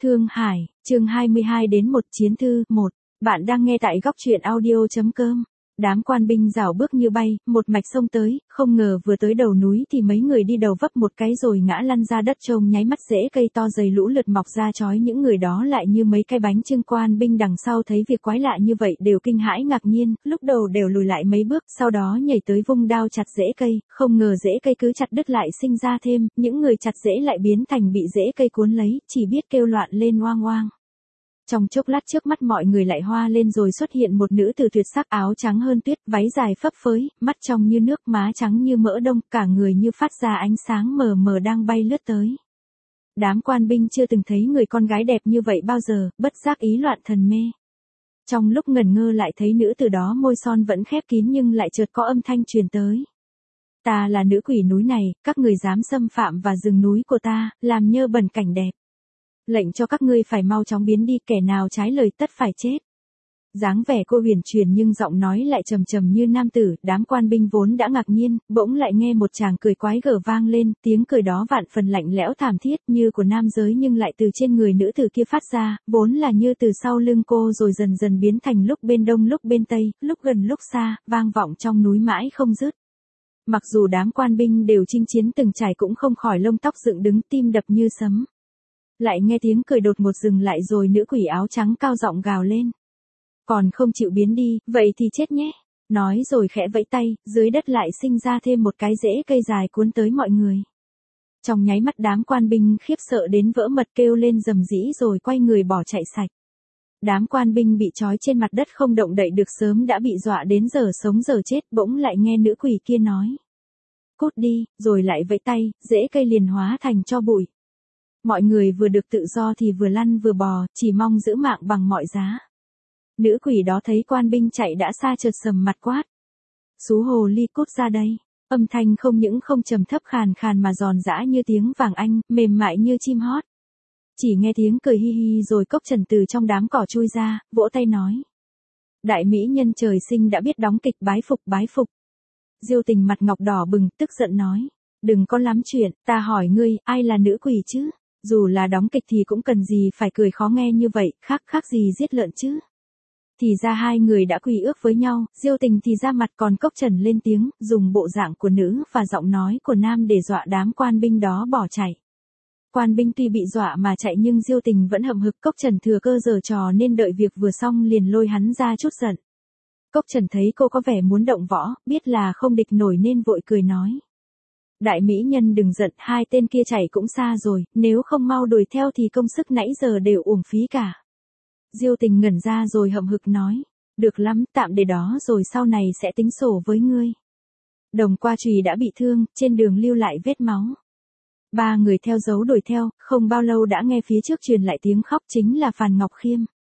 Thương Hải, chương 22 đến một chiến thư, 1. Bạn đang nghe tại góc truyện audio.com. Đám quan binh rảo bước như bay, một mạch xông tới, không ngờ vừa tới đầu núi thì mấy người đi đầu vấp một cái rồi ngã lăn ra đất trông nháy mắt rễ cây to dày lũ lượt mọc ra chói những người đó lại như mấy cái bánh chưng. Quan binh đằng sau thấy việc quái lạ như vậy đều kinh hãi ngạc nhiên, lúc đầu đều lùi lại mấy bước, sau đó nhảy tới vung đao chặt rễ cây, không ngờ rễ cây cứ chặt đứt lại sinh ra thêm, những người chặt rễ lại biến thành bị rễ cây cuốn lấy, chỉ biết kêu loạn lên oang oang. Trong chốc lát trước mắt mọi người lại hoa lên rồi xuất hiện một nữ tử tuyệt sắc, áo trắng hơn tuyết, váy dài phấp phới, mắt trong như nước, má trắng như mỡ đông, cả người như phát ra ánh sáng mờ mờ đang bay lướt tới. Đám quan binh chưa từng thấy người con gái đẹp như vậy bao giờ, bất giác ý loạn thần mê. Trong lúc ngẩn ngơ lại thấy nữ tử đó môi son vẫn khép kín nhưng lại chợt có âm thanh truyền tới. Ta là nữ quỷ núi này, các người dám xâm phạm vào rừng núi của ta, làm nhơ bẩn cảnh đẹp. Lệnh cho các ngươi phải mau chóng biến đi, kẻ nào trái lời tất phải chết. Dáng vẻ cô huyền chuyển nhưng giọng nói lại trầm trầm như nam tử, đám quan binh vốn đã ngạc nhiên, bỗng lại nghe một tràng cười quái gở vang lên, tiếng cười đó vạn phần lạnh lẽo thảm thiết như của nam giới nhưng lại từ trên người nữ tử kia phát ra, vốn là như từ sau lưng cô rồi dần dần biến thành lúc bên đông lúc bên tây, lúc gần lúc xa, vang vọng trong núi mãi không dứt. Mặc dù đám quan binh đều chinh chiến từng trải cũng không khỏi lông tóc dựng đứng, tim đập như sấm. Lại nghe tiếng cười đột ngột dừng lại rồi nữ quỷ áo trắng cao giọng gào lên. Còn không chịu biến đi, vậy thì chết nhé. Nói rồi khẽ vẫy tay, dưới đất lại sinh ra thêm một cái rễ cây dài cuốn tới mọi người. Trong nháy mắt đám quan binh khiếp sợ đến vỡ mật kêu lên rầm rĩ rồi quay người bỏ chạy sạch. Đám quan binh bị trói trên mặt đất không động đậy được sớm đã bị dọa đến giờ sống giờ chết, bỗng lại nghe nữ quỷ kia nói. Cút đi, rồi lại vẫy tay, rễ cây liền hóa thành tro bụi. Mọi người vừa được tự do thì vừa lăn vừa bò, chỉ mong giữ mạng bằng mọi giá. Nữ quỷ đó thấy quan binh chạy đã xa chợt sầm mặt quát. Xú hồ ly cút ra đây. Âm thanh không những không trầm thấp khàn khàn mà giòn giã như tiếng vàng anh, mềm mại như chim hót. Chỉ nghe tiếng cười hi hi rồi Cốc Trần từ trong đám cỏ chui ra, vỗ tay nói. Đại mỹ nhân trời sinh đã biết đóng kịch, bái phục bái phục. Diêu Tình mặt ngọc đỏ bừng, tức giận nói. Đừng có lắm chuyện, ta hỏi ngươi, ai là nữ quỷ chứ? Dù là đóng kịch thì cũng cần gì phải cười khó nghe như vậy, khác gì giết lợn chứ. Thì ra hai người đã quy ước với nhau, Diêu Tình thì ra mặt, còn Cốc Trần lên tiếng, dùng bộ dạng của nữ và giọng nói của nam để dọa đám quan binh đó bỏ chạy. Quan binh tuy bị dọa mà chạy nhưng Diêu Tình vẫn hậm hực, Cốc Trần thừa cơ giở trò nên đợi việc vừa xong liền lôi hắn ra chút giận. Cốc Trần thấy cô có vẻ muốn động võ, biết là không địch nổi nên vội cười nói. Đại mỹ nhân đừng giận, hai tên kia chạy cũng xa rồi, nếu không mau đuổi theo thì công sức nãy giờ đều uổng phí cả. Diêu Tình ngẩn ra rồi hậm hực nói, được lắm, tạm để đó rồi sau này sẽ tính sổ với ngươi. Đồng Qua Trùy đã bị thương, trên đường lưu lại vết máu. Ba người theo dấu đuổi theo, không bao lâu đã nghe phía trước truyền lại tiếng khóc, chính là Phàn Ngọc Khiêm.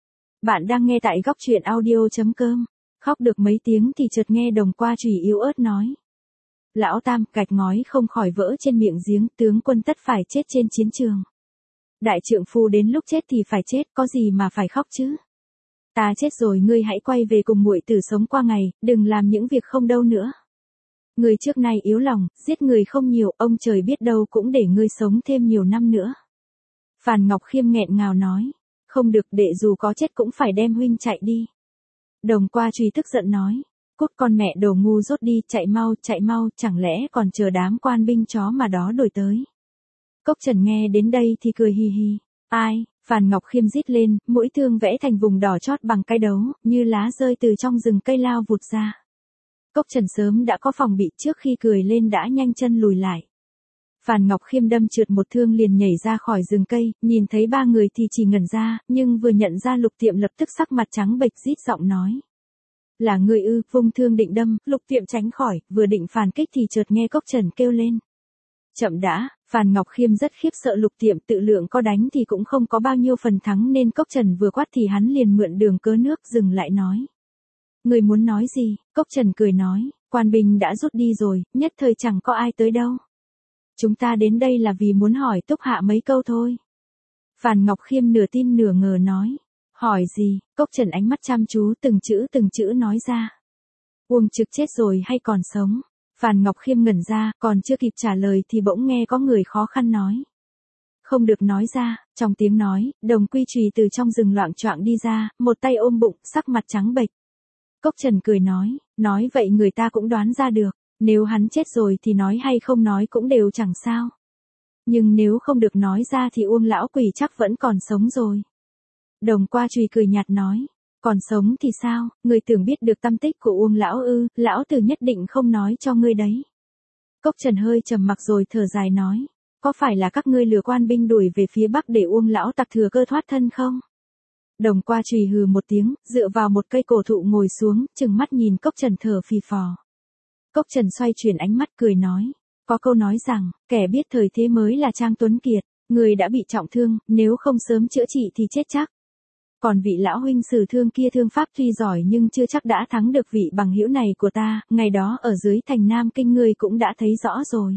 Bạn đang nghe tại góc truyện audio.com. Khóc được mấy tiếng thì chợt nghe Đồng Qua Trùy yếu ớt nói. Lão Tam, gạch ngói không khỏi vỡ trên miệng giếng, tướng quân tất phải chết trên chiến trường. Đại trượng phu đến lúc chết thì phải chết, có gì mà phải khóc chứ? Ta chết rồi ngươi hãy quay về cùng muội tử sống qua ngày, đừng làm những việc không đâu nữa. Ngươi trước nay yếu lòng, giết người không nhiều, ông trời biết đâu cũng để ngươi sống thêm nhiều năm nữa. Phàn Ngọc Khiêm nghẹn ngào nói, không được, đệ dù có chết cũng phải đem huynh chạy đi. Đồng Qua Trùy tức giận nói. Cút con mẹ đồ ngu dốt đi, chạy mau, chẳng lẽ còn chờ đám quan binh chó mà đó đuổi tới. Cốc Trần nghe đến đây thì cười hi hi. Ai? Phàn Ngọc Khiêm rít lên, mũi thương vẽ thành vùng đỏ chót bằng cái đấu, như lá rơi từ trong rừng cây lao vụt ra. Cốc Trần sớm đã có phòng bị, trước khi cười lên đã nhanh chân lùi lại. Phàn Ngọc Khiêm đâm trượt một thương liền nhảy ra khỏi rừng cây, nhìn thấy ba người thì chỉ ngẩn ra, nhưng vừa nhận ra Lục Tiệm lập tức sắc mặt trắng bệch rít giọng nói. Là người ư? Vung thương định đâm, Lục Tiệm tránh khỏi, vừa định phản kích thì chợt nghe Cốc Trần kêu lên. Chậm đã, Phàn Ngọc Khiêm rất khiếp sợ Lục Tiệm, tự lượng có đánh thì cũng không có bao nhiêu phần thắng nên Cốc Trần vừa quát thì hắn liền mượn đường cớ nước dừng lại nói. Người muốn nói gì? Cốc Trần cười nói, quan binh đã rút đi rồi, nhất thời chẳng có ai tới đâu. Chúng ta đến đây là vì muốn hỏi Túc Hạ mấy câu thôi. Phàn Ngọc Khiêm nửa tin nửa ngờ nói. Hỏi gì? Cốc Trần ánh mắt chăm chú từng chữ nói ra. Uông Trực chết rồi hay còn sống? Phàn Ngọc Khiêm ngẩn ra, còn chưa kịp trả lời thì bỗng nghe có người khó khăn nói. Không được nói ra, Trong tiếng nói, Đồng Quy Trùy từ trong rừng loạng choạng đi ra, một tay ôm bụng, sắc mặt trắng bệch. Cốc Trần cười nói vậy người ta cũng đoán ra được, nếu hắn chết rồi thì nói hay không nói cũng đều chẳng sao. Nhưng nếu không được nói ra thì Uông lão quỷ chắc vẫn còn sống rồi. Đồng Qua Trùy cười nhạt nói, còn sống thì sao, người tưởng biết được tâm tích của Uông lão ư, lão tử nhất định không nói cho ngươi đấy. Cốc Trần hơi trầm mặc rồi thở dài nói, có phải là các ngươi lừa quan binh đuổi về phía bắc để Uông lão tặc thừa cơ thoát thân không? Đồng Qua Trùy hừ một tiếng, dựa vào một cây cổ thụ ngồi xuống, chừng mắt nhìn Cốc Trần thở phì phò. Cốc Trần xoay chuyển ánh mắt cười nói, có câu nói rằng, kẻ biết thời thế mới là Trang Tuấn Kiệt, người đã bị trọng thương, nếu không sớm chữa trị thì chết chắc. Còn vị lão huynh sử thương kia thương pháp tuy giỏi nhưng chưa chắc đã thắng được vị bằng hữu này của ta, ngày đó ở dưới thành Nam Kinh ngươi cũng đã thấy rõ rồi.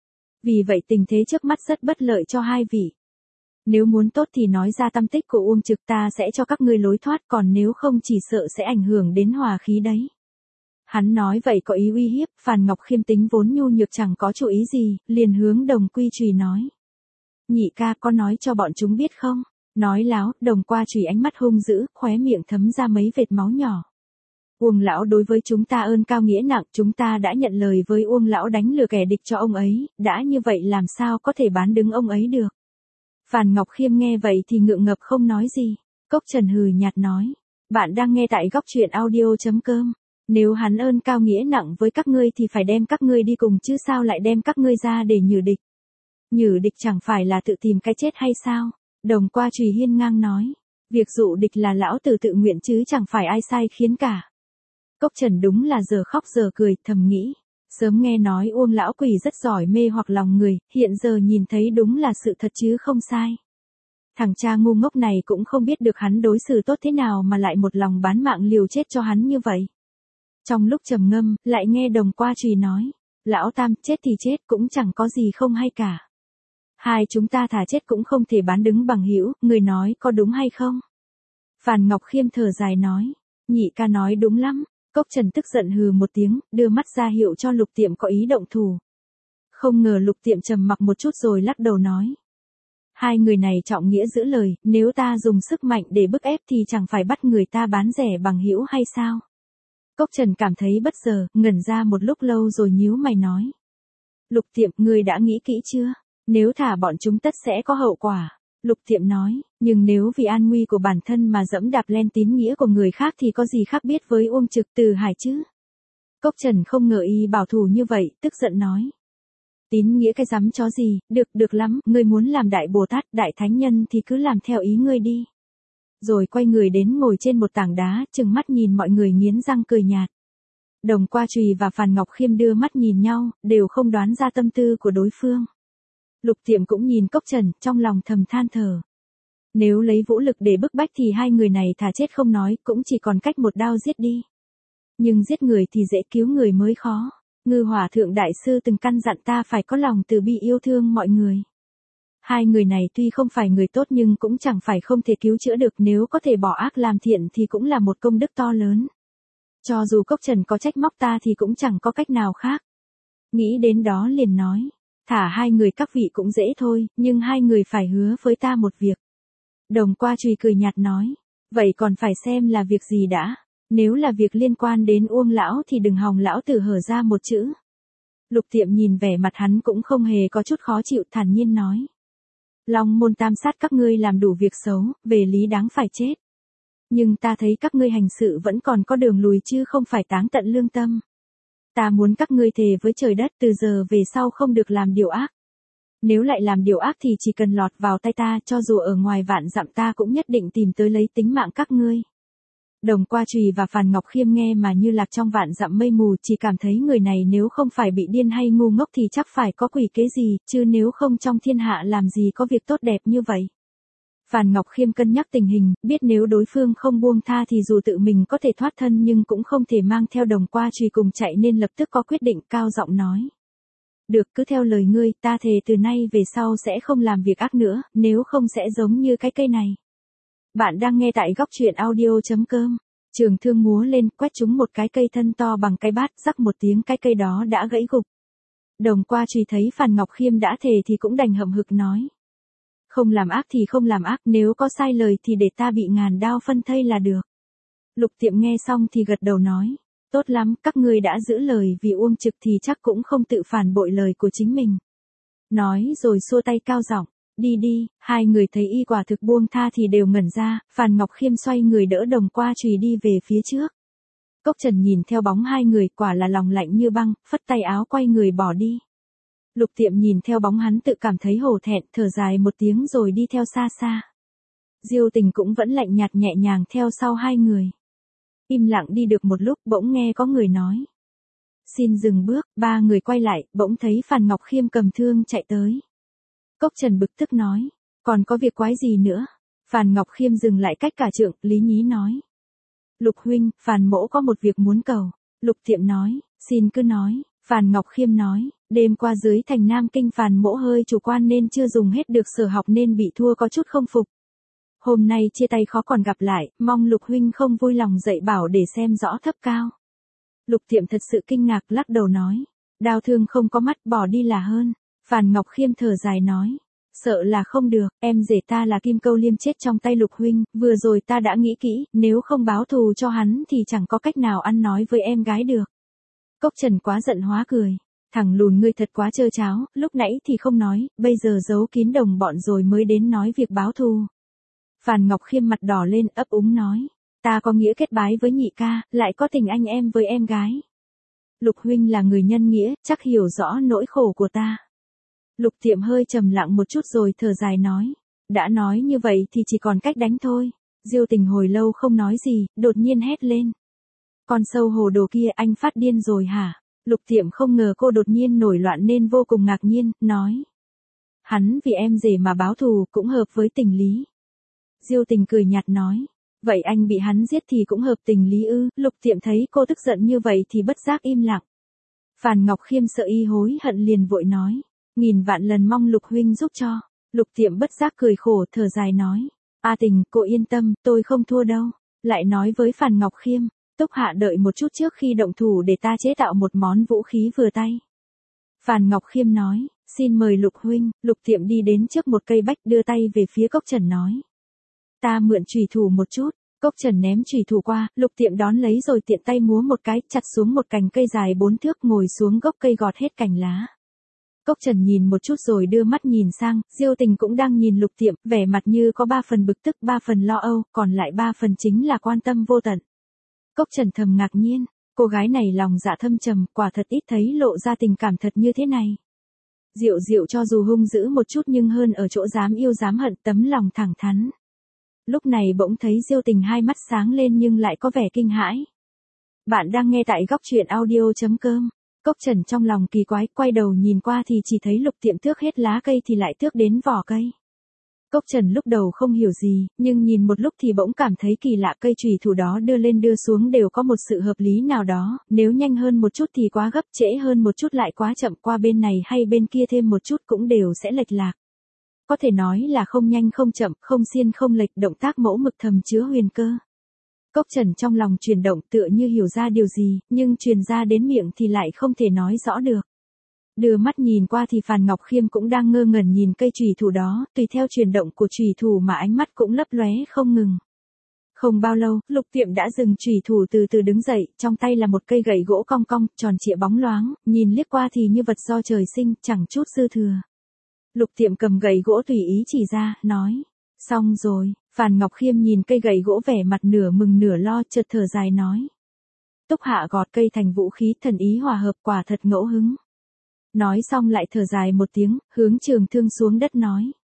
Vì vậy tình thế trước mắt rất bất lợi cho hai vị. Nếu muốn tốt thì nói ra tâm tích của Uông Trực, ta sẽ cho các ngươi lối thoát, còn nếu không chỉ sợ sẽ ảnh hưởng đến hòa khí đấy. Hắn nói vậy có ý uy hiếp, Phàn Ngọc Khiêm tính vốn nhu nhược chẳng có chủ ý gì, liền hướng Đồng Quy Trùy nói. Nhị ca có nói cho bọn chúng biết không? Nói láo, Đồng Qua Trùy ánh mắt hung dữ, khóe miệng thấm ra mấy vệt máu nhỏ. Uông lão đối với chúng ta ơn cao nghĩa nặng, chúng ta đã nhận lời với Uông lão đánh lừa kẻ địch cho ông ấy, đã như vậy làm sao có thể bán đứng ông ấy được. Phàn Ngọc Khiêm nghe vậy thì ngượng ngập không nói gì. Cốc Trần hừ nhạt nói, bạn đang nghe tại góc truyện audio.com. Nếu hắn ơn cao nghĩa nặng với các ngươi thì phải đem các ngươi đi cùng chứ sao lại đem các ngươi ra để nhử địch. Nhử địch chẳng phải là tự tìm cái chết hay sao? Đồng Qua Trùy hiên ngang nói, việc dụ địch là lão tử tự nguyện chứ chẳng phải ai sai khiến cả. Cốc Trần đúng là giờ khóc giờ cười, thầm nghĩ, sớm nghe nói Uông lão quỷ rất giỏi mê hoặc lòng người, hiện giờ nhìn thấy đúng là sự thật chứ không sai. Thằng cha ngu ngốc này cũng không biết được hắn đối xử tốt thế nào mà lại một lòng bán mạng liều chết cho hắn như vậy. Trong lúc trầm ngâm, lại nghe Đồng Qua Trùy nói, lão tam, chết thì chết cũng chẳng có gì không hay cả. Hai chúng ta thà chết cũng không thể bán đứng bằng hữu, người nói có đúng hay không? Phàn Ngọc Khiêm thở dài nói, nhị ca nói đúng lắm. Cốc Trần tức giận hừ một tiếng, đưa mắt ra hiệu cho Lục Tiệm có ý động thủ. Không ngờ Lục Tiệm trầm mặc một chút rồi lắc đầu nói. Hai người này trọng nghĩa giữ lời, nếu ta dùng sức mạnh để bức ép thì chẳng phải bắt người ta bán rẻ bằng hữu hay sao? Cốc Trần cảm thấy bất ngờ, ngẩn ra một lúc lâu rồi nhíu mày nói. Lục Tiệm, ngươi đã nghĩ kỹ chưa? Nếu thả bọn chúng tất sẽ có hậu quả. Lục Tiệm nói, nhưng nếu vì an nguy của bản thân mà dẫm đạp lên tín nghĩa của người khác thì có gì khác biết với Uông Trực Từ Hải chứ? Cốc Trần không ngờ y bảo thủ như vậy, tức giận nói. Tín nghĩa cái rắm chó gì, được lắm, ngươi muốn làm đại Bồ Tát, đại thánh nhân thì cứ làm theo ý ngươi đi. Rồi quay người đến ngồi trên một tảng đá, trừng mắt nhìn mọi người nghiến răng cười nhạt. Đồng Qua Trùy và Phàn Ngọc Khiêm đưa mắt nhìn nhau, đều không đoán ra tâm tư của đối phương. Lục Tiệm cũng nhìn Cốc Trần, trong lòng thầm than thở. Nếu lấy vũ lực để bức bách thì hai người này thà chết không nói, cũng chỉ còn cách một đao giết đi. Nhưng giết người thì dễ, cứu người mới khó. Ngư Hòa Thượng Đại Sư từng căn dặn ta phải có lòng từ bi yêu thương mọi người. Hai người này tuy không phải người tốt nhưng cũng chẳng phải không thể cứu chữa được, nếu có thể bỏ ác làm thiện thì cũng là một công đức to lớn. Cho dù Cốc Trần có trách móc ta thì cũng chẳng có cách nào khác. Nghĩ đến đó liền nói, thả hai người các vị cũng dễ thôi, nhưng hai người phải hứa với ta một việc. Đồng Qua Trùy cười nhạt nói, vậy còn phải xem là việc gì đã. Nếu là việc liên quan đến Uông lão thì đừng hòng lão tử hở ra một chữ. Lục Tiệm nhìn vẻ mặt hắn cũng không hề có chút khó chịu, thản nhiên nói. Long môn tam sát các ngươi làm đủ việc xấu, về lý đáng phải chết. Nhưng ta thấy các ngươi hành sự vẫn còn có đường lùi chứ không phải táng tận lương tâm. Ta muốn các ngươi thề với trời đất từ giờ về sau không được làm điều ác. Nếu lại làm điều ác thì chỉ cần lọt vào tay ta, cho dù ở ngoài vạn dặm ta cũng nhất định tìm tới lấy tính mạng các ngươi. Đồng Qua Trùy và Phàn Ngọc Khiêm nghe mà như lạc trong vạn dặm mây mù, chỉ cảm thấy người này nếu không phải bị điên hay ngu ngốc thì chắc phải có quỷ kế gì, chứ nếu không trong thiên hạ làm gì có việc tốt đẹp như vậy. Phàn Ngọc Khiêm cân nhắc tình hình, biết nếu đối phương không buông tha thì dù tự mình có thể thoát thân nhưng cũng không thể mang theo Đồng Qua Trùy cùng chạy, nên lập tức có quyết định, cao giọng nói. Được, cứ theo lời ngươi, ta thề từ nay về sau sẽ không làm việc ác nữa, nếu không sẽ giống như cái cây này. Bạn đang nghe tại góc truyện audio.com. Trường thương múa lên, quét trúng một cái cây thân to bằng cái bát, rắc một tiếng cái cây đó đã gãy gục. Đồng Qua Trùy thấy Phàn Ngọc Khiêm đã thề thì cũng đành hậm hực nói. Không làm ác thì không làm ác, nếu có sai lời thì để ta bị ngàn đao phân thây là được. Lục Tiệm nghe xong thì gật đầu nói. Tốt lắm, các ngươi đã giữ lời vì Uông Trực thì chắc cũng không tự phản bội lời của chính mình. Nói rồi xua tay cao giọng. Đi đi, hai người thấy y quả thực buông tha thì đều ngẩn ra, Phàn Ngọc Khiêm xoay người đỡ đồng qua chùy đi về phía trước. Cốc Trần nhìn theo bóng hai người quả là lòng lạnh như băng, phất tay áo quay người bỏ đi. Lục Tiệm nhìn theo bóng hắn tự cảm thấy hổ thẹn, thở dài một tiếng rồi đi theo xa xa. Diêu Tình cũng vẫn lạnh nhạt nhẹ nhàng theo sau hai người. Im lặng đi được một lúc bỗng nghe có người nói. Xin dừng bước, ba người quay lại, bỗng thấy Phàn Ngọc Khiêm cầm thương chạy tới. Cốc Trần bực tức nói, còn có việc quái gì nữa? Phàn Ngọc Khiêm dừng lại cách cả trượng, lý nhí nói. Lục huynh, Phàn mỗ có một việc muốn cầu. Lục Tiệm nói, xin cứ nói. Phàn Ngọc Khiêm nói, đêm qua dưới thành Nam Kinh Phàn mỗ hơi chủ quan nên chưa dùng hết được sở học nên bị thua có chút không phục. Hôm nay chia tay khó còn gặp lại, mong Lục huynh không vui lòng dạy bảo để xem rõ thấp cao. Lục Tiệm thật sự kinh ngạc lắc đầu nói, đao thương không có mắt bỏ đi là hơn. Phàn Ngọc Khiêm thở dài nói, sợ là không được, em rể ta là Kim Câu Liêm chết trong tay Lục huynh, vừa rồi ta đã nghĩ kỹ, nếu không báo thù cho hắn thì chẳng có cách nào ăn nói với em gái được. Cốc Trần quá giận hóa cười, thằng lùn ngươi thật quá trơ cháo, lúc nãy thì không nói, bây giờ giấu kín đồng bọn rồi mới đến nói việc báo thù. Phàn Ngọc Khiêm mặt đỏ lên ấp úng nói, ta có nghĩa kết bái với nhị ca, lại có tình anh em với em gái. Lục huynh là người nhân nghĩa, chắc hiểu rõ nỗi khổ của ta. Lục Tiệm hơi trầm lặng một chút rồi thở dài nói, đã nói như vậy thì chỉ còn cách đánh thôi. Diêu Tình hồi lâu không nói gì, đột nhiên hét lên. Con sâu hồ đồ kia anh phát điên rồi hả? Lục Tiệm không ngờ cô đột nhiên nổi loạn nên vô cùng ngạc nhiên, nói. Hắn vì em rể mà báo thù cũng hợp với tình lý. Diêu Tình cười nhạt nói, vậy anh bị hắn giết thì cũng hợp tình lý ư? Lục Tiệm thấy cô tức giận như vậy thì bất giác im lặng. Phàn Ngọc Khiêm sợ y hối hận liền vội nói, nghìn vạn lần mong Lục huynh giúp cho. Lục Tiệm bất giác cười khổ thở dài nói, A Tình, cô yên tâm, tôi không thua đâu. Lại nói với Phàn Ngọc Khiêm, Túc Hạ đợi một chút trước khi động thủ để ta chế tạo một món vũ khí vừa tay. Phàn Ngọc Khiêm nói, xin mời Lục huynh. Lục Tiệm đi đến trước một cây bách đưa tay về phía Cốc Trần nói. Ta mượn chùy thủ một chút. Cốc Trần ném chùy thủ qua, Lục Tiệm đón lấy rồi tiện tay múa một cái, chặt xuống một cành cây dài 4 thước ngồi xuống gốc cây gọt hết cành lá. Cốc Trần nhìn một chút rồi đưa mắt nhìn sang, Diêu Tình cũng đang nhìn Lục Tiệm, vẻ mặt như có 3 phần bực tức 3 phần lo âu, còn lại 3 phần chính là quan tâm vô tận. Cốc Trần thầm ngạc nhiên, cô gái này lòng dạ thâm trầm, quả thật ít thấy lộ ra tình cảm thật như thế này. Diệu Diệu cho dù hung dữ một chút nhưng hơn ở chỗ dám yêu dám hận, tấm lòng thẳng thắn. Lúc này bỗng thấy Diêu Tình hai mắt sáng lên nhưng lại có vẻ kinh hãi. Bạn đang nghe tại góc truyện audio.com. Cốc Trần trong lòng kỳ quái, quay đầu nhìn qua thì chỉ thấy Lục Tiệm tước hết lá cây thì lại tước đến vỏ cây. Cốc Trần lúc đầu không hiểu gì, nhưng nhìn một lúc thì bỗng cảm thấy kỳ lạ, cây chùy thủ đó đưa lên đưa xuống đều có một sự hợp lý nào đó, nếu nhanh hơn một chút thì quá gấp, trễ hơn một chút lại quá chậm, qua bên này hay bên kia thêm một chút cũng đều sẽ lệch lạc. Có thể nói là không nhanh không chậm, không xiên không lệch, động tác mẫu mực thầm chứa huyền cơ. Cốc Trần trong lòng chuyển động tựa như hiểu ra điều gì, nhưng truyền ra đến miệng thì lại không thể nói rõ được. Đưa mắt nhìn qua thì Phàn Ngọc Khiêm cũng đang ngơ ngẩn nhìn cây chùy thủ đó, tùy theo chuyển động của chùy thủ mà ánh mắt cũng lấp lóe không ngừng. Không bao lâu, Lục Tiệm đã dừng chùy thủ từ từ đứng dậy, trong tay là một cây gậy gỗ cong cong, tròn trịa bóng loáng, nhìn liếc qua thì như vật do trời sinh, chẳng chút dư thừa. Lục Tiệm cầm gậy gỗ tùy ý chỉ ra, nói, xong rồi. Phàn Ngọc Khiêm nhìn cây gậy gỗ vẻ mặt nửa mừng nửa lo, chợt thở dài nói. Túc Hạ gọt cây thành vũ khí, thần ý hòa hợp, quả thật ngẫu hứng. Nói xong lại thở dài một tiếng, hướng trường thương xuống đất nói.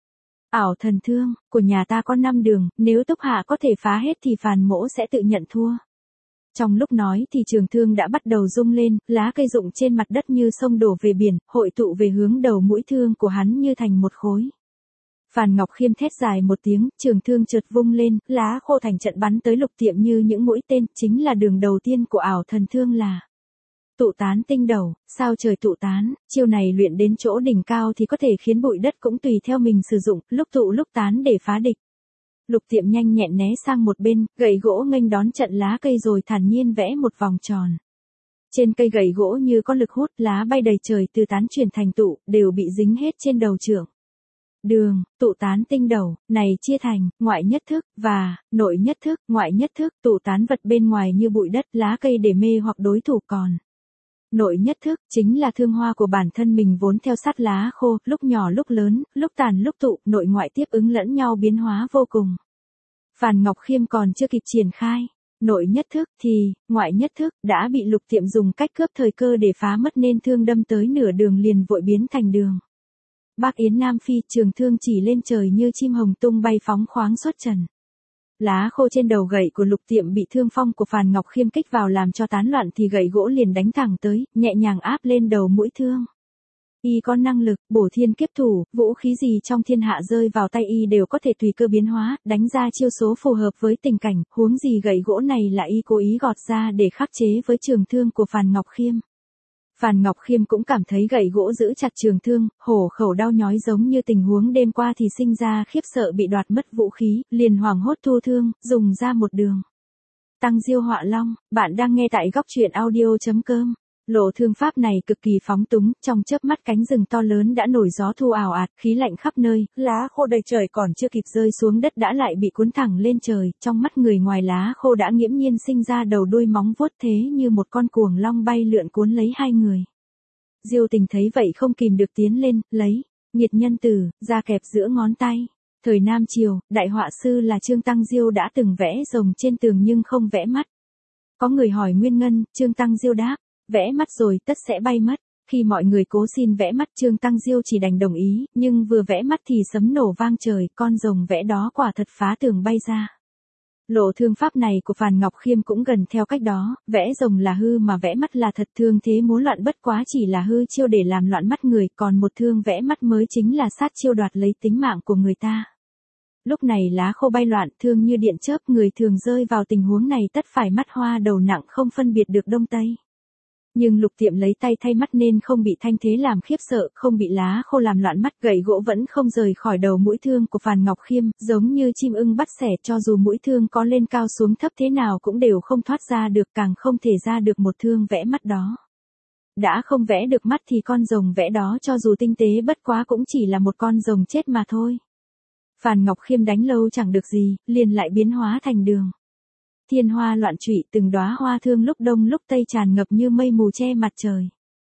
Ảo thần thương, của nhà ta có 5 đường, nếu Túc Hạ có thể phá hết thì Phàn mỗ sẽ tự nhận thua. Trong lúc nói thì trường thương đã bắt đầu rung lên, lá cây rụng trên mặt đất như sông đổ về biển, hội tụ về hướng đầu mũi thương của hắn như thành một khối. Phàn Ngọc Khiêm thét dài một tiếng, trường thương chợt vung lên, lá khô thành trận bắn tới Lục Tiệm như những mũi tên, chính là đường đầu tiên của ảo thần thương là tụ tán tinh đầu, sao trời tụ tán, chiêu này luyện đến chỗ đỉnh cao thì có thể khiến bụi đất cũng tùy theo mình sử dụng, lúc tụ lúc tán để phá địch. Lục Tiệm nhanh nhẹn né sang một bên, gậy gỗ nghênh đón trận lá cây rồi thản nhiên vẽ một vòng tròn. Trên cây gậy gỗ như có lực hút, lá bay đầy trời từ tán chuyển thành tụ, đều bị dính hết trên đầu trưởng. Đường, tụ tán tinh đầu, này chia thành, ngoại nhất thức, và, nội nhất thức, ngoại nhất thức, tụ tán vật bên ngoài như bụi đất, lá cây để mê hoặc đối thủ còn. Nội nhất thức, chính là thương hoa của bản thân mình vốn theo sát lá khô, lúc nhỏ lúc lớn, lúc tàn lúc tụ, nội ngoại tiếp ứng lẫn nhau biến hóa vô cùng. Phàn Ngọc Khiêm còn chưa kịp triển khai nội nhất thức thì, ngoại nhất thức, đã bị Lục Tiệm dùng cách cướp thời cơ để phá mất nên thương đâm tới nửa đường liền vội biến thành đường. Bắc Yến Nam Phi, trường thương chỉ lên trời như chim hồng tung bay phóng khoáng xuất trần. Lá khô trên đầu gậy của Lục Tiệm bị thương phong của Phàn Ngọc Khiêm kích vào làm cho tán loạn thì gậy gỗ liền đánh thẳng tới, nhẹ nhàng áp lên đầu mũi thương. Y có năng lực, bổ thiên kiếp thủ, vũ khí gì trong thiên hạ rơi vào tay Y đều có thể tùy cơ biến hóa, đánh ra chiêu số phù hợp với tình cảnh, huống gì gậy gỗ này là Y cố ý gọt ra để khắc chế với trường thương của Phàn Ngọc Khiêm. Phàn Ngọc Khiêm cũng cảm thấy gậy gỗ giữ chặt trường thương, hổ khẩu đau nhói giống như tình huống đêm qua thì sinh ra khiếp sợ bị đoạt mất vũ khí, liền hoảng hốt thu thương, dùng ra một đường. Tăng Diêu Họa Long, bạn đang nghe tại góc truyện audio.com. Lộ thương pháp này cực kỳ phóng túng, trong chớp mắt cánh rừng to lớn đã nổi gió thu ào ạt, khí lạnh khắp nơi, lá khô đầy trời còn chưa kịp rơi xuống đất đã lại bị cuốn thẳng lên trời, trong mắt người ngoài lá khô đã nghiễm nhiên sinh ra đầu đuôi móng vuốt thế như một con cuồng long bay lượn cuốn lấy hai người. Diêu Tình thấy vậy không kìm được tiến lên, lấy nhiệt nhân tử ra kẹp giữa ngón tay. Thời Nam Triều, đại họa sư là Trương Tăng Diêu đã từng vẽ rồng trên tường nhưng không vẽ mắt. Có người hỏi nguyên nhân, Trương Tăng Diêu đáp, vẽ mắt rồi tất sẽ bay mất. Khi mọi người cố xin vẽ mắt Trương Tăng Diêu chỉ đành đồng ý, nhưng vừa vẽ mắt thì sấm nổ vang trời, con rồng vẽ đó quả thật phá tường bay ra. Lộ thương pháp này của Phàn Ngọc Khiêm cũng gần theo cách đó, vẽ rồng là hư mà vẽ mắt là thật, thương thế múa loạn bất quá chỉ là hư chiêu để làm loạn mắt người, còn một thương vẽ mắt mới chính là sát chiêu đoạt lấy tính mạng của người ta. Lúc này lá khô bay loạn, thương như điện chớp, người thường rơi vào tình huống này tất phải mắt hoa đầu nặng không phân biệt được đông tây. Nhưng Lục Tiệm lấy tay thay mắt nên không bị thanh thế làm khiếp sợ, không bị lá khô làm loạn mắt, gậy gỗ vẫn không rời khỏi đầu mũi thương của Phàn Ngọc Khiêm, giống như chim ưng bắt sẻ, cho dù mũi thương có lên cao xuống thấp thế nào cũng đều không thoát ra được, càng không thể ra được một thương vẽ mắt đó. Đã không vẽ được mắt thì con rồng vẽ đó cho dù tinh tế bất quá cũng chỉ là một con rồng chết mà thôi. Phàn Ngọc Khiêm đánh lâu chẳng được gì, liền lại biến hóa thành đường. Thiên hoa loạn trụy, từng đóa hoa thương lúc đông lúc tây tràn ngập như mây mù che mặt trời.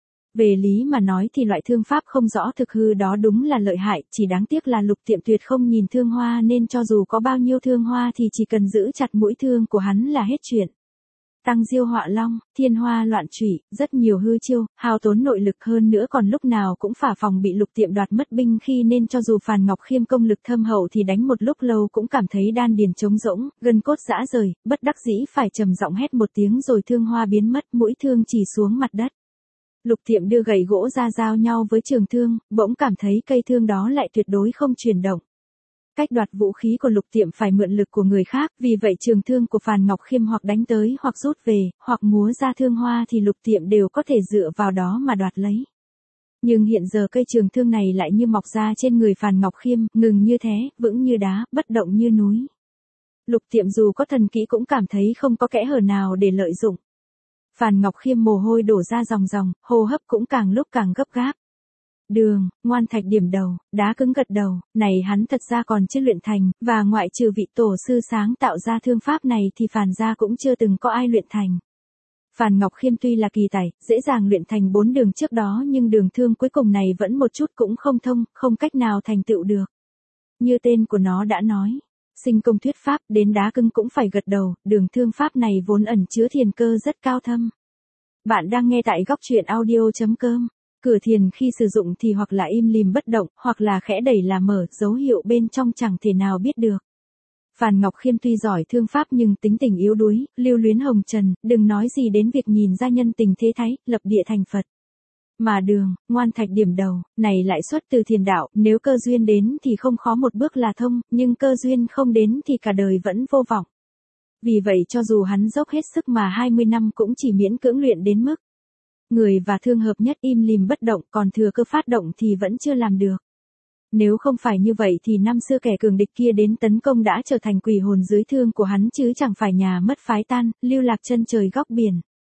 Về lý mà nói thì loại thương pháp không rõ thực hư đó đúng là lợi hại, chỉ đáng tiếc là Lục Tiệm tuyệt không nhìn thương hoa nên cho dù có bao nhiêu thương hoa thì chỉ cần giữ chặt mũi thương của hắn là hết chuyện. Tăng Diêu Họa Long, thiên hoa loạn trụy, rất nhiều hư chiêu, hao tốn nội lực hơn nữa còn lúc nào cũng phả phòng bị Lục Tiệm đoạt mất binh khi nên cho dù Phàn Ngọc Khiêm công lực thâm hậu thì đánh một lúc lâu cũng cảm thấy đan điền trống rỗng, gân cốt rã rời, bất đắc dĩ phải trầm giọng hét một tiếng rồi thương hoa biến mất, mũi thương chỉ xuống mặt đất. Lục Tiệm đưa gậy gỗ ra giao nhau với trường thương, bỗng cảm thấy cây thương đó lại tuyệt đối không chuyển động. Cách đoạt vũ khí của Lục Tiệm phải mượn lực của người khác, vì vậy trường thương của Phàn Ngọc Khiêm hoặc đánh tới hoặc rút về, hoặc múa ra thương hoa thì Lục Tiệm đều có thể dựa vào đó mà đoạt lấy. Nhưng hiện giờ cây trường thương này lại như mọc ra trên người Phàn Ngọc Khiêm, ngừng như thế, vững như đá, bất động như núi. Lục Tiệm dù có thần kỹ cũng cảm thấy không có kẽ hở nào để lợi dụng. Phàn Ngọc Khiêm mồ hôi đổ ra ròng ròng, hô hấp cũng càng lúc càng gấp gáp. Đường, ngoan thạch điểm đầu, đá cứng gật đầu, này hắn thật ra còn chưa luyện thành, và ngoại trừ vị tổ sư sáng tạo ra thương pháp này thì Phàn gia cũng chưa từng có ai luyện thành. Phàn Ngọc Khiêm tuy là kỳ tài, dễ dàng luyện thành 4 đường trước đó nhưng đường thương cuối cùng này vẫn một chút cũng không thông, không cách nào thành tựu được. Như tên của nó đã nói, sinh công thuyết pháp, đến đá cứng cũng phải gật đầu, đường thương pháp này vốn ẩn chứa thiền cơ rất cao thâm. Bạn đang nghe tại góc truyện audio.com. Cửa thiền khi sử dụng thì hoặc là im lìm bất động, hoặc là khẽ đẩy là mở, dấu hiệu bên trong chẳng thể nào biết được. Phàn Ngọc Khiêm tuy giỏi thương pháp nhưng tính tình yếu đuối, lưu luyến hồng trần, đừng nói gì đến việc nhìn ra nhân tình thế thái, lập địa thành Phật. Mà đường, ngoan thạch điểm đầu, này lại xuất từ thiền đạo, nếu cơ duyên đến thì không khó một bước là thông, nhưng cơ duyên không đến thì cả đời vẫn vô vọng. Vì vậy cho dù hắn dốc hết sức mà 20 năm cũng chỉ miễn cưỡng luyện đến mức người và thương hợp nhất im lìm bất động, còn thừa cơ phát động thì vẫn chưa làm được. Nếu không phải như vậy thì năm xưa kẻ cường địch kia đến tấn công đã trở thành quỷ hồn dưới thương của hắn chứ chẳng phải nhà mất phái tan, lưu lạc chân trời góc biển.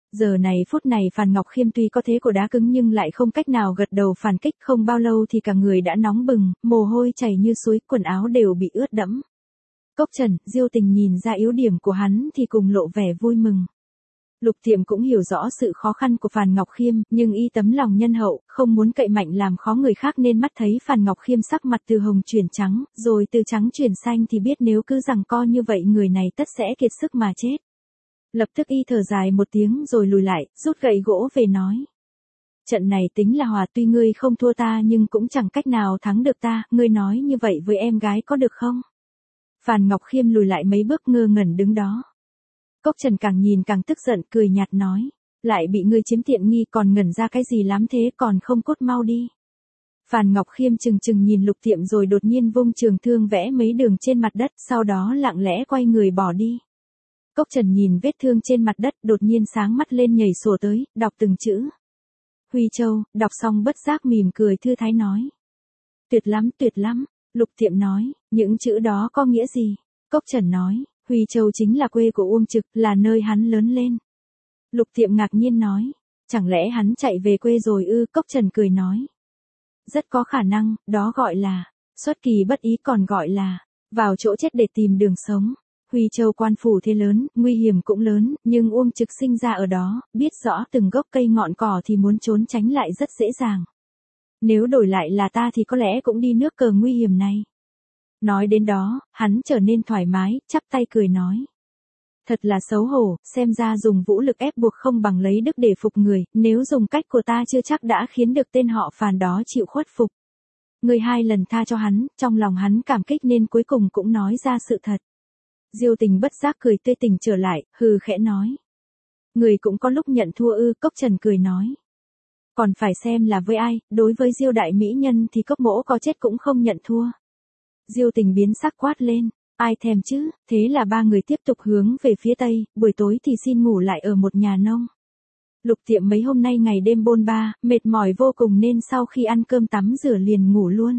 Giờ này phút này Phàn Ngọc Khiêm tuy có thế của đá cứng nhưng lại không cách nào gật đầu phản kích, không bao lâu thì cả người đã nóng bừng, mồ hôi chảy như suối, quần áo đều bị ướt đẫm. Cốc Trần, Diêu Tình nhìn ra yếu điểm của hắn thì cùng lộ vẻ vui mừng. Lục Tiệm cũng hiểu rõ sự khó khăn của Phàn Ngọc Khiêm, nhưng y tấm lòng nhân hậu, không muốn cậy mạnh làm khó người khác nên mắt thấy Phàn Ngọc Khiêm sắc mặt từ hồng chuyển trắng, rồi từ trắng chuyển xanh thì biết nếu cứ giằng co như vậy người này tất sẽ kiệt sức mà chết. Lập tức y thở dài một tiếng rồi lùi lại, rút gậy gỗ về nói. Trận này tính là hòa, tuy ngươi không thua ta nhưng cũng chẳng cách nào thắng được ta, ngươi nói như vậy với em gái có được không? Phàn Ngọc Khiêm lùi lại mấy bước ngơ ngẩn đứng đó. Cốc Trần càng nhìn càng tức giận, cười nhạt nói. Lại bị ngươi chiếm tiện nghi, còn ngẩn ra cái gì lắm thế, còn không cút mau đi. Phàn Ngọc Khiêm chừng chừng nhìn Lục Tiệm rồi đột nhiên vung trường thương vẽ mấy đường trên mặt đất, sau đó lặng lẽ quay người bỏ đi. Cốc Trần nhìn vết thương trên mặt đất, đột nhiên sáng mắt lên nhảy sổ tới, đọc từng chữ. Huy Châu, đọc xong bất giác mỉm cười thư thái nói. Tuyệt lắm, tuyệt lắm. Lục Tiệm nói, những chữ đó có nghĩa gì? Cốc Trần nói, Huy Châu chính là quê của Uông Trực, là nơi hắn lớn lên. Lục Tiệm ngạc nhiên nói, chẳng lẽ hắn chạy về quê rồi ư? Cốc Trần cười nói. Rất có khả năng, đó gọi là, xuất kỳ bất ý, còn gọi là, vào chỗ chết để tìm đường sống. Huy Châu quan phủ thế lớn, nguy hiểm cũng lớn, nhưng Uông Trực sinh ra ở đó, biết rõ từng gốc cây ngọn cỏ thì muốn trốn tránh lại rất dễ dàng. Nếu đổi lại là ta thì có lẽ cũng đi nước cờ nguy hiểm này. Nói đến đó, hắn trở nên thoải mái, chắp tay cười nói. Thật là xấu hổ, xem ra dùng vũ lực ép buộc không bằng lấy đức để phục người, nếu dùng cách của ta chưa chắc đã khiến được tên họ Phàn đó chịu khuất phục. Người 2 lần tha cho hắn, trong lòng hắn cảm kích nên cuối cùng cũng nói ra sự thật. Diêu Tình bất giác cười tươi tỉnh trở lại, hừ khẽ nói. Người cũng có lúc nhận thua ư? Cốc Trần cười nói. Còn phải xem là với ai, đối với Diêu đại mỹ nhân thì Cốc mỗ có chết cũng không nhận thua. Diêu Tình biến sắc quát lên, ai thèm chứ? Thế là 3 người tiếp tục hướng về phía tây, buổi tối thì xin ngủ lại ở một nhà nông. Lục Tiệm mấy hôm nay ngày đêm bôn ba, mệt mỏi vô cùng nên sau khi ăn cơm tắm rửa liền ngủ luôn.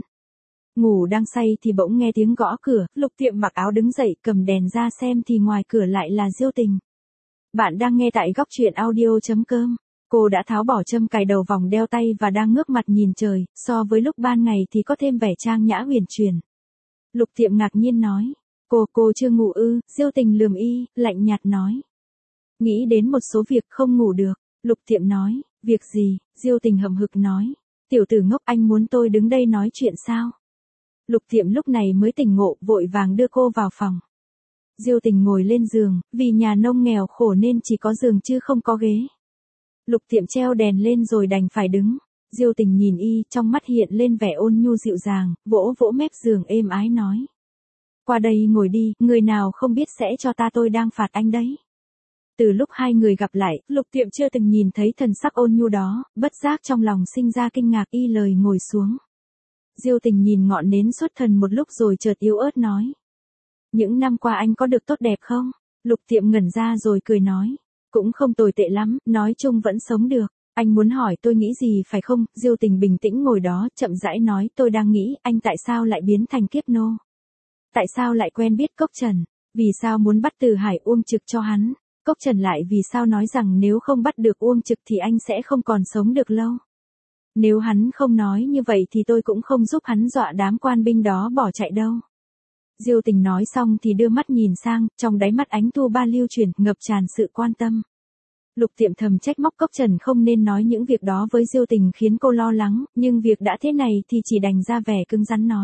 Ngủ đang say thì bỗng nghe tiếng gõ cửa, Lục Tiệm mặc áo đứng dậy cầm đèn ra xem thì ngoài cửa lại là Diêu Tình. Bạn đang nghe tại góc truyện audio.com. Cô đã tháo bỏ châm cài đầu vòng đeo tay và đang ngước mặt nhìn trời, so với lúc ban ngày thì có thêm vẻ trang nhã huyền chuyển. Lục Tiệm ngạc nhiên nói, cô chưa ngủ ư? Diêu Tình lườm y, lạnh nhạt nói. Nghĩ đến một số việc không ngủ được. Lục Tiệm nói, việc gì? Diêu Tình hậm hực nói, tiểu tử ngốc, anh muốn tôi đứng đây nói chuyện sao? Lục Tiệm lúc này mới tỉnh ngộ, vội vàng đưa cô vào phòng. Diêu Tình ngồi lên giường, vì nhà nông nghèo khổ nên chỉ có giường chứ không có ghế. Lục Tiệm treo đèn lên rồi đành phải đứng. Diêu Tình nhìn y, trong mắt hiện lên vẻ ôn nhu dịu dàng, vỗ vỗ mép giường êm ái nói. Qua đây ngồi đi, người nào không biết sẽ cho tôi đang phạt anh đấy. Từ lúc 2 người gặp lại, Lục Tiệm chưa từng nhìn thấy thần sắc ôn nhu đó, bất giác trong lòng sinh ra kinh ngạc, y lời ngồi xuống. Diêu Tình nhìn ngọn nến xuất thần một lúc rồi chợt yếu ớt nói. Những năm qua anh có được tốt đẹp không? Lục Tiệm ngẩn ra rồi cười nói. Cũng không tồi tệ lắm, nói chung vẫn sống được. Anh muốn hỏi tôi nghĩ gì phải không? Diêu Tình bình tĩnh ngồi đó, chậm rãi nói, tôi đang nghĩ, anh tại sao lại biến thành kiếp nô? Tại sao lại quen biết Cốc Trần? Vì sao muốn bắt Từ Hải Uông Trực cho hắn? Cốc Trần lại vì sao nói rằng nếu không bắt được Uông Trực thì anh sẽ không còn sống được lâu? Nếu hắn không nói như vậy thì tôi cũng không giúp hắn dọa đám quan binh đó bỏ chạy đâu. Diêu Tình nói xong thì đưa mắt nhìn sang, trong đáy mắt ánh thu ba lưu chuyển, ngập tràn sự quan tâm. Lục Tiệm thầm trách móc Cốc Trần không nên nói những việc đó với Diêu Tình khiến cô lo lắng, nhưng việc đã thế này thì chỉ đành ra vẻ cứng rắn nói.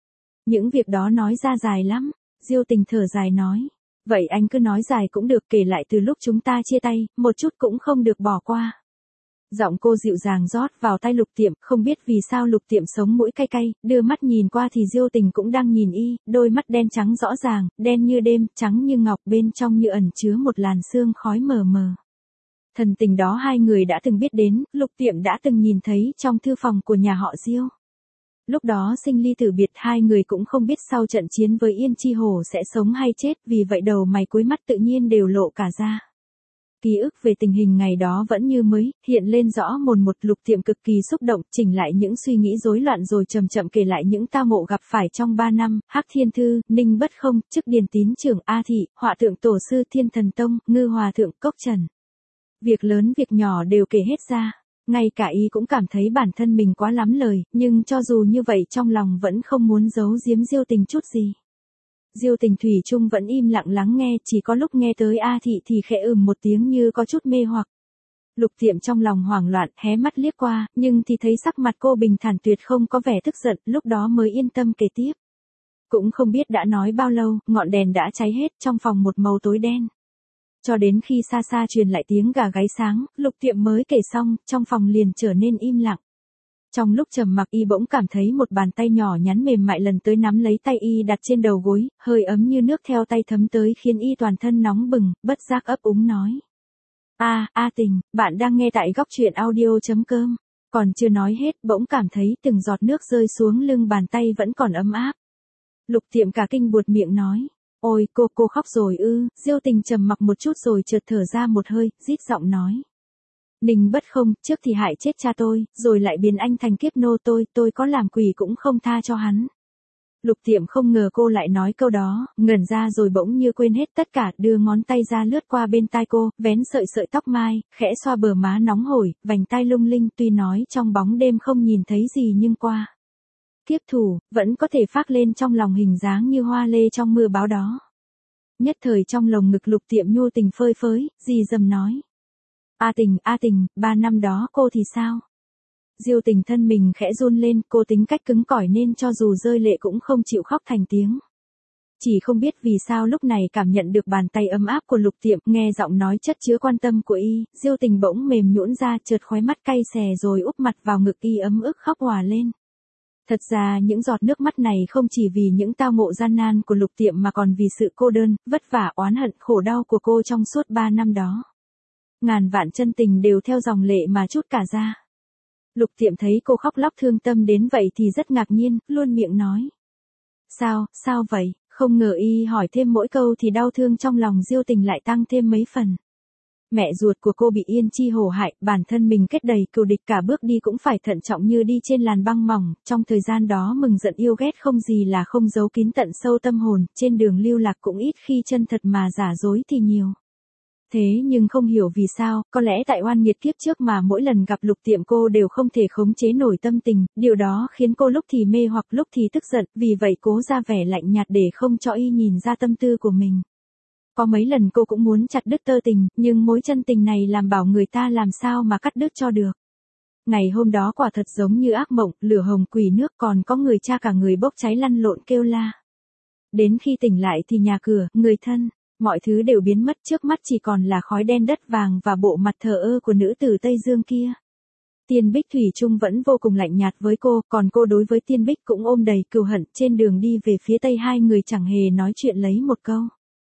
Những việc đó nói ra dài lắm. Diêu Tình thở dài nói. Vậy anh cứ nói dài cũng được, kể lại từ lúc chúng ta chia tay, một chút cũng không được bỏ qua. Giọng cô dịu dàng rót vào tai Lục Tiệm, không biết vì sao Lục Tiệm sống mũi cay cay, đưa mắt nhìn qua thì Diêu Tình cũng đang nhìn y, đôi mắt đen trắng rõ ràng, đen như đêm, trắng như ngọc, bên trong như ẩn chứa một làn sương khói mờ mờ. Thần tình đó 2 người đã từng biết đến, Lục Tiệm đã từng nhìn thấy trong thư phòng của nhà họ Diêu. Lúc đó sinh ly tử biệt, 2 người cũng không biết sau trận chiến với Yên Chi Hổ sẽ sống hay chết, vì vậy đầu mày cuối mắt tự nhiên đều lộ cả ra. Ký ức về tình hình ngày đó vẫn như mới, hiện lên rõ mồn một. Lục Tiệm cực kỳ xúc động, chỉnh lại những suy nghĩ rối loạn rồi chậm chậm kể lại những tao ngộ gặp phải trong 3 năm, Hắc Thiên Thư, Ninh Bất Không, Chức Điền Tín Trưởng, A Thị, Họa Thượng Tổ Sư Thiên Thần Tông, Ngư Hòa Thượng, Cốc Trần. Việc lớn việc nhỏ đều kể hết ra. Ngay cả y cũng cảm thấy bản thân mình quá lắm lời, nhưng cho dù như vậy trong lòng vẫn không muốn giấu giếm Diêu Tình chút gì. Diêu Tình thủy chung vẫn im lặng lắng nghe, chỉ có lúc nghe tới A Thị thì khẽ một tiếng như có chút mê hoặc. Lục Tiệm trong lòng hoảng loạn, hé mắt liếc qua, nhưng thì thấy sắc mặt cô bình thản tuyệt không có vẻ tức giận, lúc đó mới yên tâm kể tiếp. Cũng không biết đã nói bao lâu, ngọn đèn đã cháy hết, trong phòng một màu tối đen. Cho đến khi xa xa truyền lại tiếng gà gáy sáng, Lục Tiệm mới kể xong, trong phòng liền trở nên im lặng. Trong lúc trầm mặc y bỗng cảm thấy một bàn tay nhỏ nhắn mềm mại lần tới nắm lấy tay y đặt trên đầu gối, hơi ấm như nước theo tay thấm tới khiến y toàn thân nóng bừng, bất giác ấp úng nói. A Tình, bạn đang nghe tại góc truyện audio.com. Còn chưa nói hết, bỗng cảm thấy từng giọt nước rơi xuống lưng bàn tay vẫn còn ấm áp. Lục Tiệm cả kinh buột miệng nói. Ôi cô khóc rồi ư? Diêu Tình trầm mặc một chút rồi chợt thở ra một hơi, rít giọng nói. Ninh Bất Không, trước thì hại chết cha tôi, rồi lại biến anh thành kiếp nô tôi có làm quỷ cũng không tha cho hắn. Lục Tiệm không ngờ cô lại nói câu đó, ngẩn ra rồi bỗng như quên hết tất cả, đưa ngón tay ra lướt qua bên tai cô, vén sợi tóc mai, khẽ xoa bờ má nóng hổi, vành tai lung linh, tuy nói trong bóng đêm không nhìn thấy gì nhưng qua kiếp thủ, vẫn có thể phác lên trong lòng hình dáng như hoa lê trong mưa bão đó. Nhất thời trong lồng ngực Lục Tiệm nhu tình phơi phới, dì dầm nói. A Tình, 3 năm đó cô thì sao? Diêu Tình thân mình khẽ run lên, cô tính cách cứng cỏi nên cho dù rơi lệ cũng không chịu khóc thành tiếng. Chỉ không biết vì sao lúc này cảm nhận được bàn tay ấm áp của Lục Tiệm, nghe giọng nói chất chứa quan tâm của y, Diêu Tình bỗng mềm nhũn ra, chợt khóe mắt cay xè rồi úp mặt vào ngực y ấm ức khóc òa lên. Thật ra những giọt nước mắt này không chỉ vì những tao ngộ gian nan của Lục Tiệm mà còn vì sự cô đơn, vất vả oán hận khổ đau của cô trong suốt 3 năm đó. Ngàn vạn chân tình đều theo dòng lệ mà trút cả ra. Lục Tiệm thấy cô khóc lóc thương tâm đến vậy thì rất ngạc nhiên, luôn miệng nói. Sao vậy? Không ngờ y hỏi thêm mỗi câu thì đau thương trong lòng Diêu Tình lại tăng thêm mấy phần. Mẹ ruột của cô bị Yên Chi hổ hại, bản thân mình kết đầy cừu địch, cả bước đi cũng phải thận trọng như đi trên làn băng mỏng, trong thời gian đó mừng giận yêu ghét không gì là không giấu kín tận sâu tâm hồn, trên đường lưu lạc cũng ít khi chân thật mà giả dối thì nhiều. Thế nhưng không hiểu vì sao, có lẽ tại oan nghiệt kiếp trước mà mỗi lần gặp Lục Tiệm cô đều không thể khống chế nổi tâm tình, điều đó khiến cô lúc thì mê hoặc lúc thì tức giận, vì vậy cố ra vẻ lạnh nhạt để không cho y nhìn ra tâm tư của mình. Có mấy lần cô cũng muốn chặt đứt tơ tình, nhưng mối chân tình này làm bảo người ta làm sao mà cắt đứt cho được. Ngày hôm đó quả thật giống như ác mộng, lửa hồng quỷ nước, còn có người cha cả người bốc cháy lăn lộn kêu la. Đến khi tỉnh lại thì nhà cửa, người thân, mọi thứ đều biến mất, trước mắt chỉ còn là khói đen đất vàng và bộ mặt thờ ơ của nữ tử Tây Dương kia. Tiên Bích thủy chung vẫn vô cùng lạnh nhạt với cô, còn cô đối với Tiên Bích cũng ôm đầy cừu hận, trên đường đi về phía Tây hai người chẳng hề nói chuyện lấy một câu.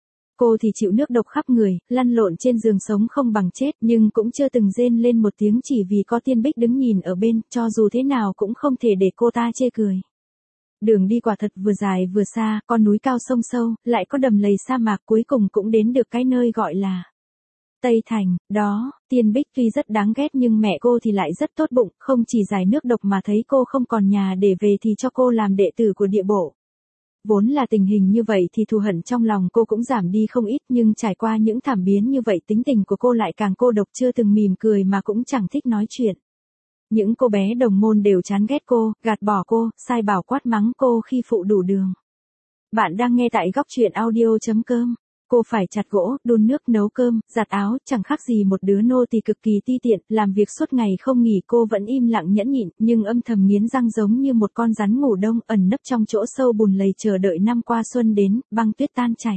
Cô thì chịu nước độc khắp người, lăn lộn trên giường sống không bằng chết, nhưng cũng chưa từng rên lên một tiếng chỉ vì có Tiên Bích đứng nhìn ở bên, cho dù thế nào cũng không thể để cô ta chê cười. Đường đi quả thật vừa dài vừa xa, con núi cao sông sâu, lại có đầm lầy sa mạc, cuối cùng cũng đến được cái nơi gọi là Tây Thành. Đó, Tiên Bích tuy rất đáng ghét nhưng mẹ cô thì lại rất tốt bụng, không chỉ giải nước độc mà thấy cô không còn nhà để về thì cho cô làm đệ tử của địa bộ. Vốn là tình hình như vậy thì thù hận trong lòng cô cũng giảm đi không ít, nhưng trải qua những thảm biến như vậy tính tình của cô lại càng cô độc, chưa từng mỉm cười mà cũng chẳng thích nói chuyện. Những cô bé đồng môn đều chán ghét cô, gạt bỏ cô, sai bảo quát mắng cô khi phụ đủ đường. Bạn đang nghe tại góc truyện audio.com. Cô phải chặt gỗ, đun nước, nấu cơm, giặt áo, chẳng khác gì một đứa nô tỳ cực kỳ ti tiện, làm việc suốt ngày không nghỉ. Cô vẫn im lặng nhẫn nhịn, nhưng âm thầm nghiến răng giống như một con rắn ngủ đông, ẩn nấp trong chỗ sâu bùn lầy chờ đợi năm qua xuân đến, băng tuyết tan chảy.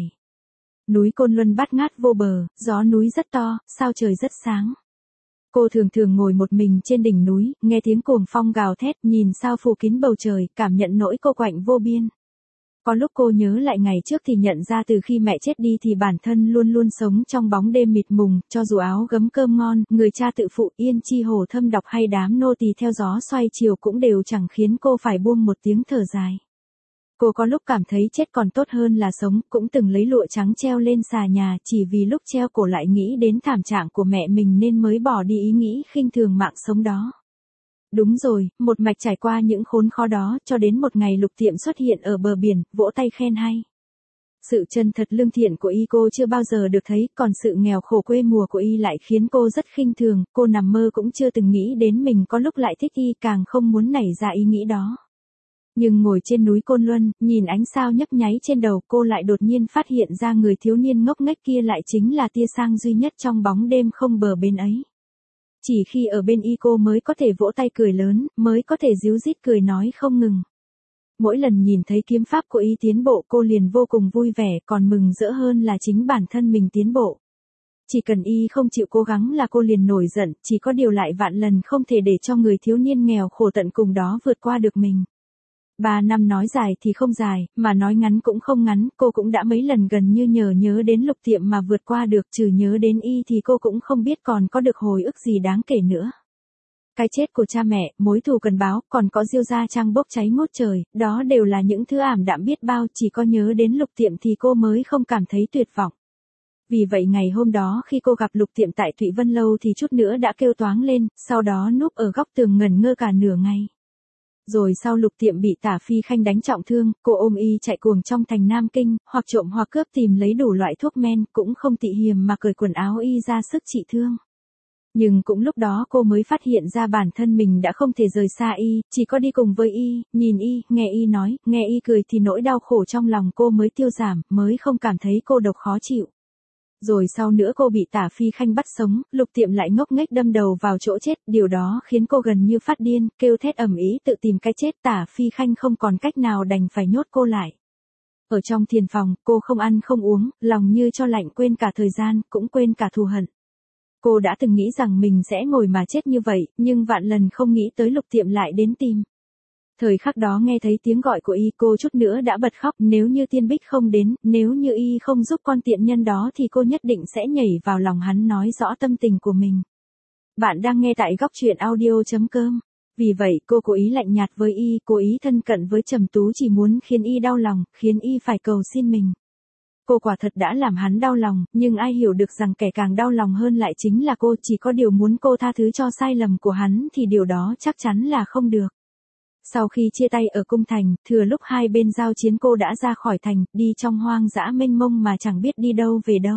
Núi Côn Luân bát ngát vô bờ, gió núi rất to, sao trời rất sáng. Cô thường thường ngồi một mình trên đỉnh núi, nghe tiếng cuồng phong gào thét, nhìn sao phủ kín bầu trời, cảm nhận nỗi cô quạnh vô biên. Có lúc cô nhớ lại ngày trước thì nhận ra từ khi mẹ chết đi thì bản thân luôn luôn sống trong bóng đêm mịt mùng, cho dù áo gấm cơm ngon, người cha tự phụ, Yên Chi hổ thâm độc hay đám nô tỳ theo gió xoay chiều cũng đều chẳng khiến cô phải buông một tiếng thở dài. Cô có lúc cảm thấy chết còn tốt hơn là sống, cũng từng lấy lụa trắng treo lên xà nhà, chỉ vì lúc treo cổ lại nghĩ đến thảm trạng của mẹ mình nên mới bỏ đi ý nghĩ khinh thường mạng sống đó. Đúng rồi, một mạch trải qua những khốn khó đó, cho đến một ngày Lục Tiệm xuất hiện ở bờ biển, vỗ tay khen hay. Sự chân thật lương thiện của y cô chưa bao giờ được thấy, còn sự nghèo khổ quê mùa của y lại khiến cô rất khinh thường, cô nằm mơ cũng chưa từng nghĩ đến mình có lúc lại thích y, càng không muốn nảy ra ý nghĩ đó. Nhưng ngồi trên núi Côn Luân, nhìn ánh sao nhấp nháy trên đầu, cô lại đột nhiên phát hiện ra người thiếu niên ngốc nghếch kia lại chính là tia sáng duy nhất trong bóng đêm không bờ bến ấy. Chỉ khi ở bên y cô mới có thể vỗ tay cười lớn, mới có thể ríu rít cười nói không ngừng. Mỗi lần nhìn thấy kiếm pháp của y tiến bộ cô liền vô cùng vui vẻ, còn mừng rỡ hơn là chính bản thân mình tiến bộ. Chỉ cần y không chịu cố gắng là cô liền nổi giận, chỉ có điều lại vạn lần không thể để cho người thiếu niên nghèo khổ tận cùng đó vượt qua được mình. 3 năm nói dài thì không dài, mà nói ngắn cũng không ngắn, cô cũng đã mấy lần gần như nhớ đến Lục Tiệm mà vượt qua được, trừ nhớ đến y thì cô cũng không biết còn có được hồi ức gì đáng kể nữa. Cái chết của cha mẹ, mối thù cần báo, còn có Diêu gia trang bốc cháy ngút trời, đó đều là những thứ ảm đạm biết bao, chỉ có nhớ đến Lục Tiệm thì cô mới không cảm thấy tuyệt vọng. Vì vậy ngày hôm đó khi cô gặp Lục Tiệm tại Thụy Vân Lâu thì chút nữa đã kêu toáng lên, sau đó núp ở góc tường ngẩn ngơ cả nửa ngày. Rồi sau Lục Tiệm bị Tả Phi Khanh đánh trọng thương, cô ôm y chạy cuồng trong thành Nam Kinh, hoặc trộm hoặc cướp tìm lấy đủ loại thuốc men, cũng không tị hiềm mà cởi quần áo y ra sức trị thương. Nhưng cũng lúc đó cô mới phát hiện ra bản thân mình đã không thể rời xa y, chỉ có đi cùng với y, nhìn y, nghe y nói, nghe y cười thì nỗi đau khổ trong lòng cô mới tiêu giảm, mới không cảm thấy cô độc khó chịu. Rồi sau nữa cô bị Tả Phi Khanh bắt sống, Lục Tiệm lại ngốc nghếch đâm đầu vào chỗ chết, điều đó khiến cô gần như phát điên, kêu thét ầm ĩ tự tìm cái chết. Tả Phi Khanh không còn cách nào đành phải nhốt cô lại. Ở trong thiền phòng, cô không ăn không uống, lòng như cho lạnh, quên cả thời gian, cũng quên cả thù hận. Cô đã từng nghĩ rằng mình sẽ ngồi mà chết như vậy, nhưng vạn lần không nghĩ tới Lục Tiệm lại đến tìm. Thời khắc đó nghe thấy tiếng gọi của y cô chút nữa đã bật khóc, nếu như Tiên Bích không đến, nếu như y không giúp con tiện nhân đó thì cô nhất định sẽ nhảy vào lòng hắn nói rõ tâm tình của mình. Bạn đang nghe tại góc truyện audio.com. Vì vậy cô cố ý lạnh nhạt với y, cố ý thân cận với Trầm Tú chỉ muốn khiến y đau lòng, khiến y phải cầu xin mình. Cô quả thật đã làm hắn đau lòng, nhưng ai hiểu được rằng kẻ càng đau lòng hơn lại chính là cô, chỉ có điều muốn cô tha thứ cho sai lầm của hắn thì điều đó chắc chắn là không được. Sau khi chia tay ở cung thành, thừa lúc hai bên giao chiến cô đã ra khỏi thành, đi trong hoang dã mênh mông mà chẳng biết đi đâu về đâu.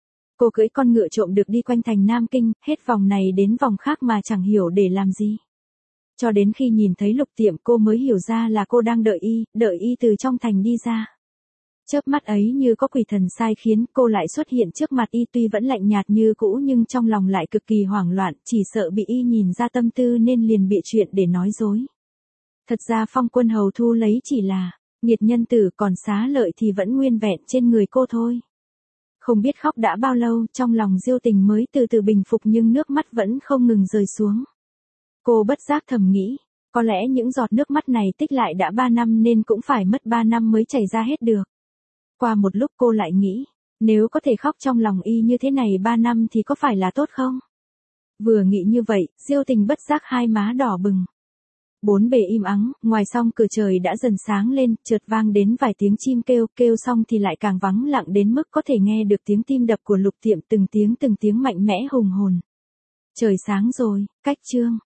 Cô cưỡi con ngựa trộm được đi quanh thành Nam Kinh, hết vòng này đến vòng khác mà chẳng hiểu để làm gì. Cho đến khi nhìn thấy Lục Tiệm cô mới hiểu ra là cô đang đợi y từ trong thành đi ra. Chớp mắt ấy như có quỷ thần sai khiến cô lại xuất hiện trước mặt y, tuy vẫn lạnh nhạt như cũ nhưng trong lòng lại cực kỳ hoảng loạn, chỉ sợ bị y nhìn ra tâm tư nên liền bịa chuyện để nói dối. Thật ra Phong Quân hầu thu lấy chỉ là nghiệt nhân tử, còn xá lợi thì vẫn nguyên vẹn trên người cô thôi. Không biết khóc đã bao lâu, trong lòng Diêu Tình mới từ từ bình phục nhưng nước mắt vẫn không ngừng rơi xuống. Cô bất giác thầm nghĩ, có lẽ những giọt nước mắt này tích lại đã 3 năm nên cũng phải mất 3 năm mới chảy ra hết được. Qua một lúc cô lại nghĩ, nếu có thể khóc trong lòng y như thế này 3 năm thì có phải là tốt không? Vừa nghĩ như vậy, Diêu Tình bất giác hai má đỏ bừng. Bốn bề im ắng, ngoài song cửa trời đã dần sáng lên, chợt vang đến vài tiếng chim kêu xong thì lại càng vắng lặng đến mức có thể nghe được tiếng tim đập của Lục Tiệm từng tiếng mạnh mẽ hùng hồn. Trời sáng rồi, cách trương.